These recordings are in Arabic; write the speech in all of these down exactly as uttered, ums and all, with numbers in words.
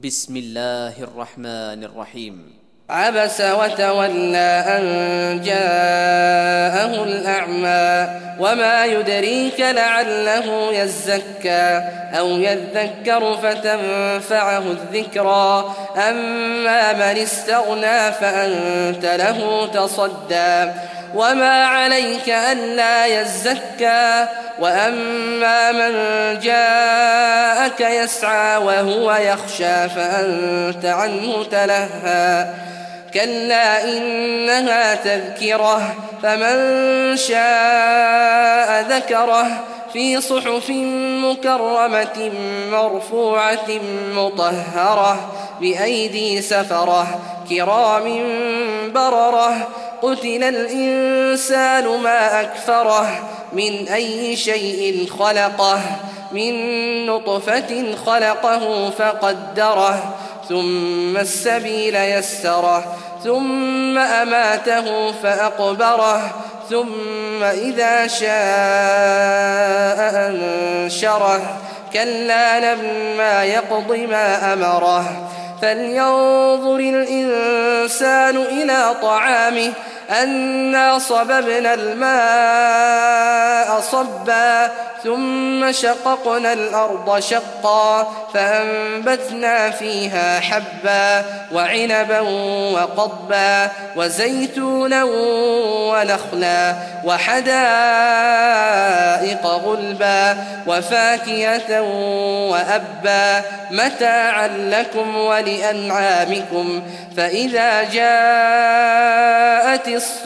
بسم الله الرحمن الرحيم. عبس وتولى أن جاءه الأعمى وما يدريك لعله يزكى أو يذكر فتنفعه الذكرى أما من استغنى فأنت له تصدى وما عليك ألا يزكى وأما من جاءك يسعى وهو يخشى فأنت عنه تلهى كلا إنها تذكرة فمن شاء ذكره في صحف مكرمة مرفوعة مطهرة بأيدي سفرة كرام بررة قتل الإنسان ما أكفره من أي شيء خلقه من نطفة خلقه فقدره ثم السبيل يسره ثم أماته فأقبره ثم إذا شاء أنشره كلا لما يقض ما أمره فلينظر الإنسان إلى طعامه أنا صببنا الماء صبا ثم شققنا الأرض شقا فأنبتنا فيها حبا وعنبا وقضبا وزيتونا ونخلا وحدائق غلبا وفاكهة وأبا متاعا لكم ولأنعامكم فإذا جاءت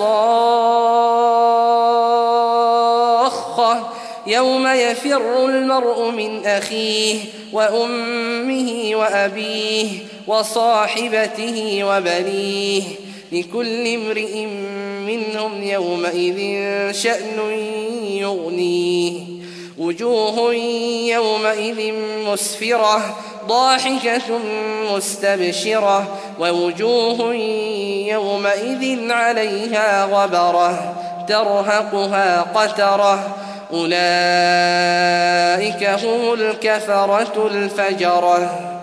الصاخة يوم يفر المرء من أخيه وأمه وأبيه وصاحبته وبنيه لكل امرئ منهم يومئذ شأن يغنيه وجوه يومئذ مسفرة ضاحكة مستبشرة ووجوه يومئذ عليها غبرة ترهقها قترة أولئك هم الكفرة الفجرة.